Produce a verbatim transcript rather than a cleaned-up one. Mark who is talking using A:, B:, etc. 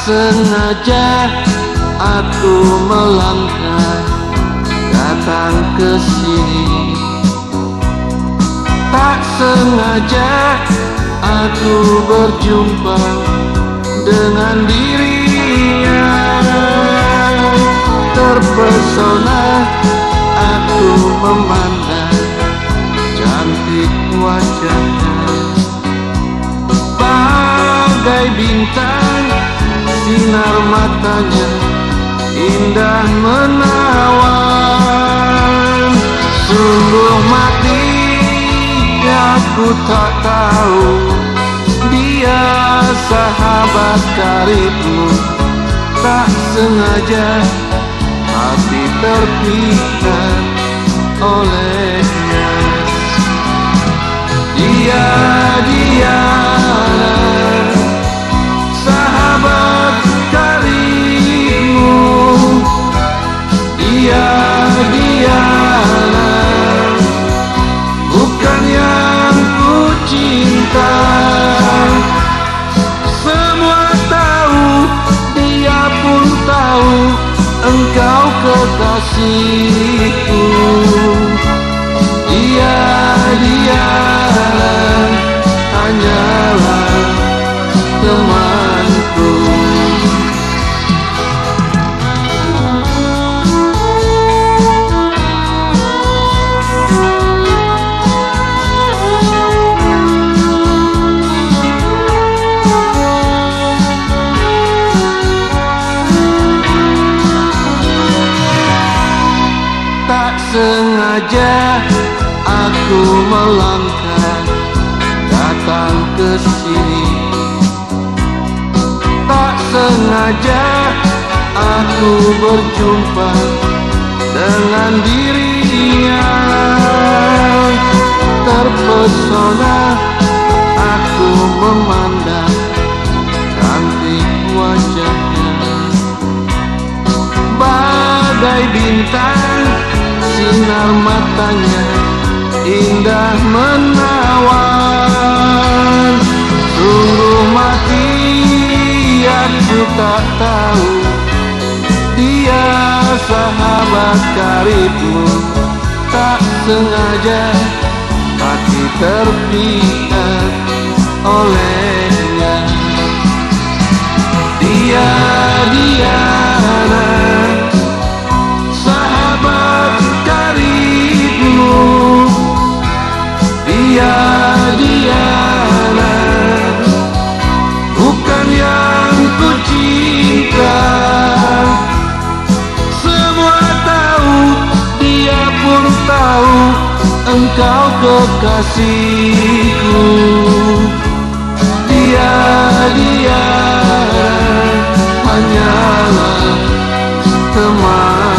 A: sengaja aku melangkah datang ke sini. Tak sengaja aku berjumpa dengan dirinya. Terpesona aku memandang cantik wajahnya. Bagai bintang sinar matanya, indah menawan. Sungguh mati aku tak tahu dia sahabat karibmu. Tak sengaja hati terpikat olehnya. Dia, dia sahabat karibmu. Dia, dia bukan yang ku cinta. Semua tahu, dia pun tahu engkau kekasihku. Dia, dia hanyalah temanku. Sengaja aku melangkah datang ke sini. Tak sengaja aku berjumpa dengan dirinya. Terpesona aku memandang cantik wajahnya. Bagai bintang sinar matanya, indah menawan. Sungguh mati aku tak tahu dia sahabat karibmu. Tak sengaja hati terpikat olehnya. Dia, dia Dia, dia bukan yang ku cinta. Semua tahu, dia pun tahu engkau kekasihku. Dia, dia hanyalah teman.